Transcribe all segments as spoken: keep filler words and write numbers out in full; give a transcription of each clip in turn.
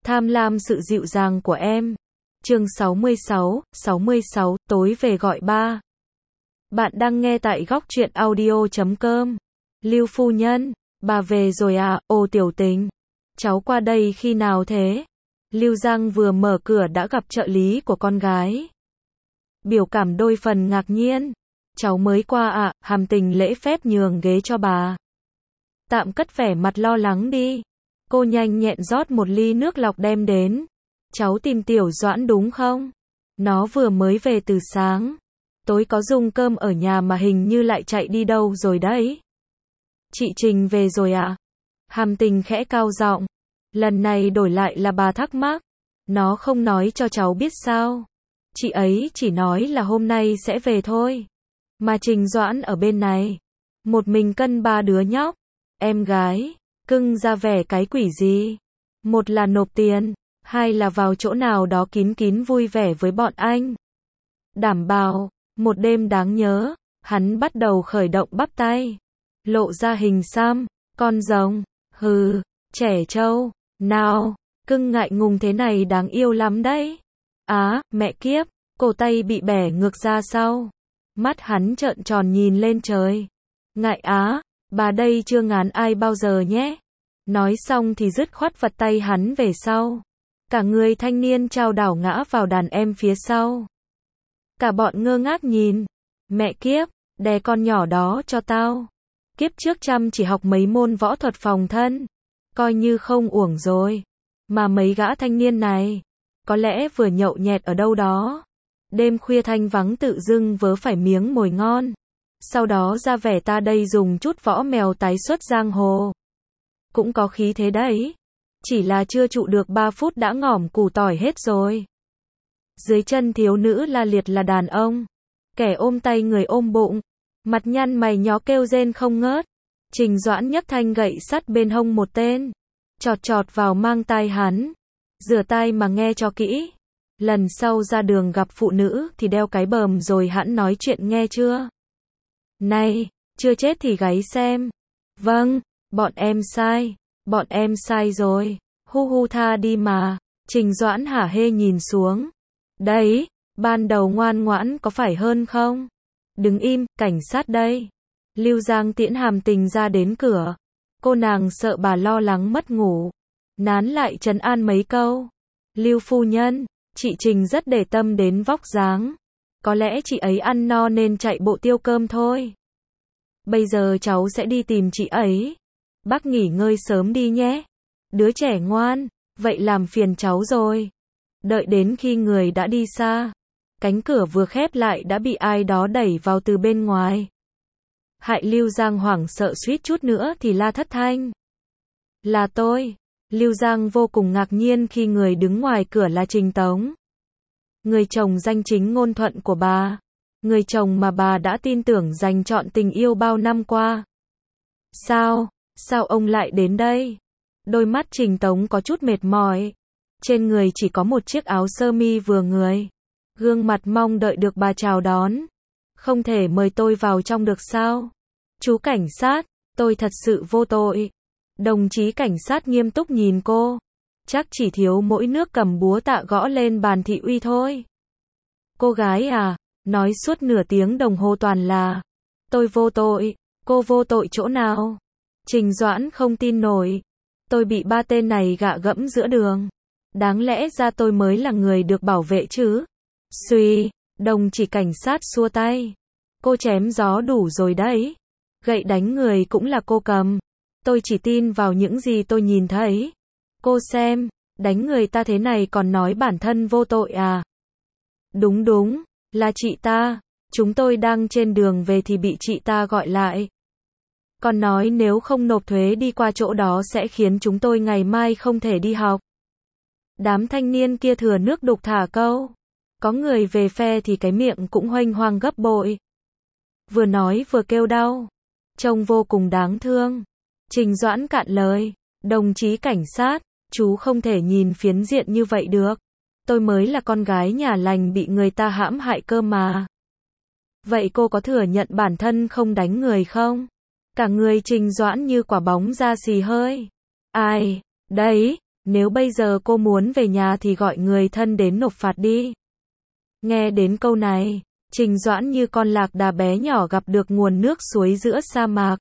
Tham lam sự dịu dàng của em. Chương sáu mươi sáu, sáu mươi sáu, tối về gọi ba. Bạn đang nghe tại góc truyện audio chấm com. Lưu phu nhân, bà về rồi à? Ồ tiểu tình, cháu qua đây khi nào thế? Lưu Giang vừa mở cửa đã gặp trợ lý của con gái. Biểu cảm đôi phần ngạc nhiên. Cháu mới qua ạ, à, Hàm Tình lễ phép nhường ghế cho bà. Tạm cất vẻ mặt lo lắng đi. Cô nhanh nhẹn rót một ly nước lọc đem đến. Cháu tìm Tiểu Doãn đúng không? Nó vừa mới về từ sáng. Tối có dùng cơm ở nhà mà hình như lại chạy đi đâu rồi đấy. Chị Trình về rồi ạ? À? Hàm Tình khẽ cao giọng. Lần này đổi lại là bà thắc mắc. Nó không nói cho cháu biết sao? Chị ấy chỉ nói là hôm nay sẽ về thôi. Mà Trình Doãn ở bên này. Một mình cân ba đứa nhóc. Em gái, cưng ra vẻ cái quỷ gì? Một là nộp tiền, hai là vào chỗ nào đó kín kín vui vẻ với bọn anh. Đảm bảo, một đêm đáng nhớ, hắn bắt đầu khởi động bắp tay. Lộ ra hình xăm, con rồng, hừ, trẻ trâu, nào, cưng ngại ngùng thế này đáng yêu lắm đấy. Á, mẹ kiếp, cổ tay bị bẻ ngược ra sau. Mắt hắn trợn tròn nhìn lên trời. Ngại á, bà đây chưa ngán ai bao giờ nhé. Nói xong thì dứt khoát vật tay hắn về sau. Cả người thanh niên chao đảo ngã vào đàn em phía sau. Cả bọn ngơ ngác nhìn. Mẹ kiếp, đè con nhỏ đó cho tao. Kiếp trước chăm chỉ học mấy môn võ thuật phòng thân. Coi như không uổng rồi. Mà mấy gã thanh niên này, có lẽ vừa nhậu nhẹt ở đâu đó. Đêm khuya thanh vắng tự dưng vớ phải miếng mồi ngon. Sau đó ra vẻ ta đây dùng chút võ mèo tái xuất giang hồ. Cũng có khí thế đấy. Chỉ là chưa trụ được ba phút đã ngỏm củ tỏi hết rồi. Dưới chân thiếu nữ la liệt là đàn ông. Kẻ ôm tay người ôm bụng. Mặt nhăn mày nhó kêu rên không ngớt. Trình Doãn nhấc thanh gậy sắt bên hông một tên. Chọt chọt vào mang tai hắn. Rửa tai mà nghe cho kỹ. Lần sau ra đường gặp phụ nữ thì đeo cái bờm rồi hẵng nói chuyện nghe chưa? Này, chưa chết thì gáy xem. Vâng, bọn em sai, bọn em sai rồi. Hu hu tha đi mà. Trình Doãn hả hê nhìn xuống. Đấy, ban đầu ngoan ngoãn có phải hơn không? Đứng im, cảnh sát đây. Lưu Giang tiễn Hàm Tình ra đến cửa. Cô nàng sợ bà lo lắng mất ngủ. Nán lại trấn an mấy câu. Lưu phu nhân, chị Trình rất để tâm đến vóc dáng. Có lẽ chị ấy ăn no nên chạy bộ tiêu cơm thôi. Bây giờ cháu sẽ đi tìm chị ấy. Bác nghỉ ngơi sớm đi nhé. Đứa trẻ ngoan, vậy làm phiền cháu rồi. Đợi đến khi người đã đi xa. Cánh cửa vừa khép lại đã bị ai đó đẩy vào từ bên ngoài. Hại Lưu Giang hoảng sợ suýt chút nữa thì la thất thanh. Là tôi. Lưu Giang vô cùng ngạc nhiên khi người đứng ngoài cửa là Trình Tống. Người chồng danh chính ngôn thuận của bà. Người chồng mà bà đã tin tưởng dành trọn tình yêu bao năm qua. Sao? Sao ông lại đến đây? Đôi mắt Trình Tống có chút mệt mỏi. Trên người chỉ có một chiếc áo sơ mi vừa người. Gương mặt mong đợi được bà chào đón. Không thể mời tôi vào trong được sao? Chú cảnh sát, tôi thật sự vô tội. Đồng chí cảnh sát nghiêm túc nhìn cô. Chắc chỉ thiếu mỗi nước cầm búa tạ gõ lên bàn thị uy thôi. Cô gái à, nói suốt nửa tiếng đồng hồ toàn là tôi vô tội, cô vô tội chỗ nào? Trình Doãn không tin nổi. Tôi bị ba tên này gạ gẫm giữa đường. Đáng lẽ ra tôi mới là người được bảo vệ chứ. Xuy, đồng chí cảnh sát xua tay. Cô chém gió đủ rồi đấy. Gậy đánh người cũng là cô cầm. Tôi chỉ tin vào những gì tôi nhìn thấy. Cô xem, đánh người ta thế này còn nói bản thân vô tội à? Đúng đúng, là chị ta. Chúng tôi đang trên đường về thì bị chị ta gọi lại. Còn nói nếu không nộp thuế đi qua chỗ đó sẽ khiến chúng tôi ngày mai không thể đi học. Đám thanh niên kia thừa nước đục thả câu. Có người về phe thì cái miệng cũng huênh hoang gấp bội. Vừa nói vừa kêu đau. Trông vô cùng đáng thương. Trình Doãn cạn lời. Đồng chí cảnh sát, chú không thể nhìn phiến diện như vậy được. Tôi mới là con gái nhà lành bị người ta hãm hại cơ mà. Vậy cô có thừa nhận bản thân không đánh người không? Cả người Trình Doãn như quả bóng ra xì hơi. Ai? Đấy, Nếu bây giờ cô muốn về nhà thì gọi người thân đến nộp phạt đi. Nghe đến câu này, Trình Doãn như con lạc đà bé nhỏ gặp được nguồn nước suối giữa sa mạc.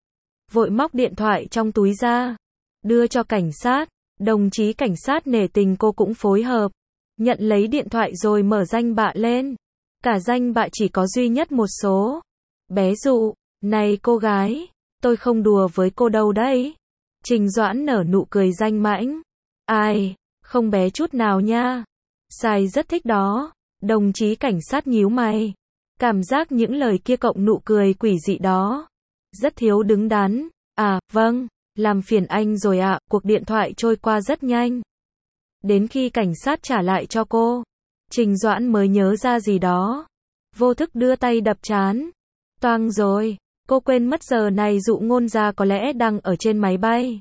Vội móc điện thoại trong túi ra, đưa cho cảnh sát. Đồng chí cảnh sát nể tình cô cũng phối hợp, nhận lấy điện thoại rồi mở danh bạ lên. Cả danh bạ chỉ có duy nhất một số. Bé Dụ, này cô gái, tôi không đùa với cô đâu đấy. Trình Doãn nở nụ cười danh mãnh. Ai, không bé chút nào nha. Sai rất thích đó. Đồng chí cảnh sát nhíu mày. Cảm giác những lời kia cộng nụ cười quỷ dị đó. Rất thiếu đứng đắn. À, vâng, làm phiền anh rồi ạ. Cuộc điện thoại trôi qua rất nhanh. Đến khi cảnh sát trả lại cho cô, Trình Doãn mới nhớ ra gì đó. Vô thức đưa tay đập trán. Toang rồi, cô quên mất giờ này Dụ Ngôn Gia có lẽ đang ở trên máy bay.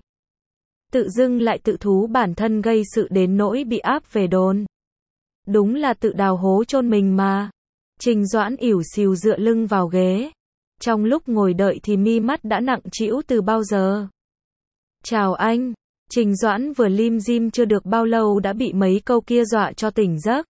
Tự dưng lại tự thú bản thân gây sự đến nỗi bị áp về đồn. Đúng là tự đào hố chôn mình mà. Trình Doãn ỉu xìu dựa lưng vào ghế. Trong lúc ngồi đợi thì mi mắt đã nặng trĩu từ bao giờ. Chào anh. Trình Doãn vừa lim dim chưa được bao lâu đã bị mấy câu kia dọa cho tỉnh giấc.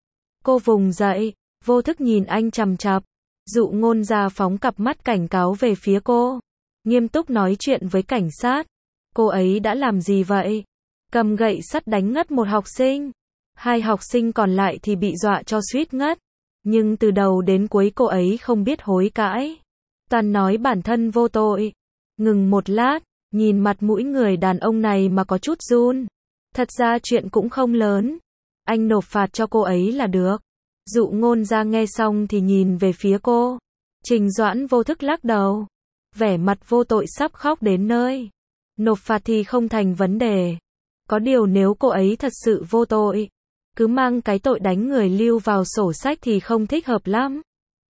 Cô vùng dậy, vô thức nhìn anh chằm chằm. Dụ Ngôn Gia phóng cặp mắt cảnh cáo về phía cô. Nghiêm túc nói chuyện với cảnh sát. Cô ấy đã làm gì vậy? Cầm gậy sắt đánh ngất một học sinh. Hai học sinh còn lại thì bị dọa cho suýt ngất. Nhưng từ đầu đến cuối cô ấy không biết hối cãi. Toàn nói bản thân vô tội. Ngừng một lát, nhìn mặt mũi người đàn ông này mà có chút run. Thật ra chuyện cũng không lớn. Anh nộp phạt cho cô ấy là được. Dụ Ngôn Gia nghe xong thì nhìn về phía cô. Trình Doãn vô thức lắc đầu. Vẻ mặt vô tội sắp khóc đến nơi. Nộp phạt thì không thành vấn đề. Có điều nếu cô ấy thật sự vô tội, cứ mang cái tội đánh người lưu vào sổ sách thì không thích hợp lắm.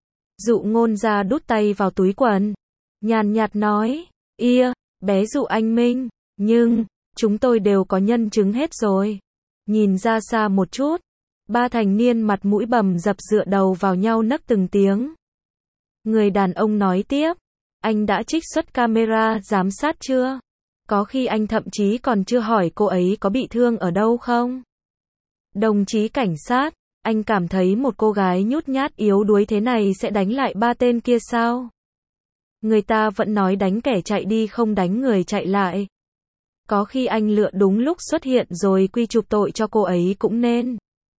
Dụ Ngôn Gia đút tay vào túi quần. Nhàn nhạt nói. Ia, bé Dụ anh Minh. Nhưng, chúng tôi đều có nhân chứng hết rồi. Nhìn ra xa một chút. Ba thành niên mặt mũi bầm dập dựa đầu vào nhau nấc từng tiếng. Người đàn ông nói tiếp. Anh đã trích xuất camera giám sát chưa? Có khi anh thậm chí còn chưa hỏi cô ấy có bị thương ở đâu không? Đồng chí cảnh sát, anh cảm thấy một cô gái nhút nhát yếu đuối thế này sẽ đánh lại ba tên kia sao? Người ta vẫn nói đánh kẻ chạy đi không đánh người chạy lại. Có khi anh lựa đúng lúc xuất hiện rồi quy chụp tội cho cô ấy cũng nên.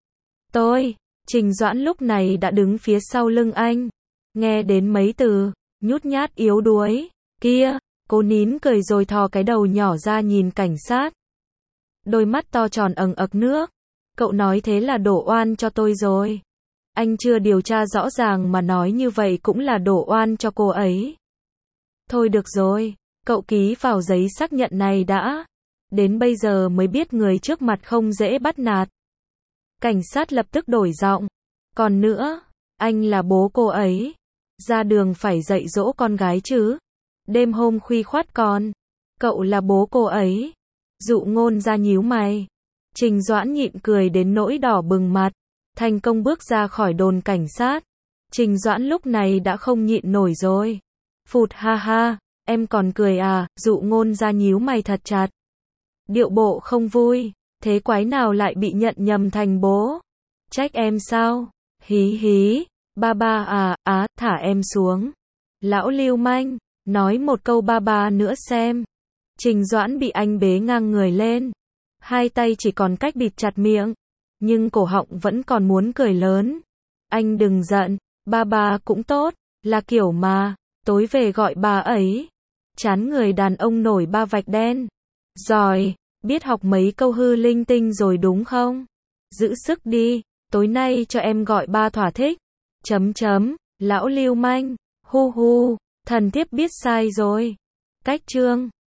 Tôi, Trình Doãn lúc này đã đứng phía sau lưng anh. Nghe đến mấy từ, nhút nhát yếu đuối, kia, cô nín cười rồi thò cái đầu nhỏ ra nhìn cảnh sát. Đôi mắt to tròn ẩn ực nước. Cậu nói thế là đổ oan cho tôi rồi. Anh chưa điều tra rõ ràng mà nói như vậy cũng là đổ oan cho cô ấy. Thôi được rồi, cậu ký vào giấy xác nhận này đã. Đến bây giờ mới biết người trước mặt không dễ bắt nạt. Cảnh sát lập tức đổi giọng. Còn nữa, anh là bố cô ấy. Ra đường phải dạy dỗ con gái chứ. Đêm hôm khuya khoắt con. Cậu là bố cô ấy. Dụ Ngôn Gia nhíu mày. Trình Doãn nhịn cười đến nỗi đỏ bừng mặt. Thành công bước ra khỏi đồn cảnh sát. Trình Doãn lúc này đã không nhịn nổi rồi. Phụt ha ha, em còn cười à? Dụ Ngôn Gia nhíu mày thật chặt. Điệu bộ không vui. Thế quái nào lại bị nhận nhầm thành bố? Trách em sao? Hí hí. Ba ba à, á, thả em xuống. Lão lưu manh, nói một câu ba ba nữa xem. Trình Doãn bị anh bế ngang người lên. Hai tay chỉ còn cách bịt chặt miệng. Nhưng cổ họng vẫn còn muốn cười lớn. Anh đừng giận, ba ba cũng tốt, là kiểu mà, tối về gọi bà ấy. Chán người đàn ông nổi ba vạch đen. Rồi, biết học mấy câu hư linh tinh rồi đúng không? Giữ sức đi, tối nay cho em gọi ba thỏa thích. Chấm chấm, lão lưu manh, hu hu, thần thiếp biết sai rồi. Cách chương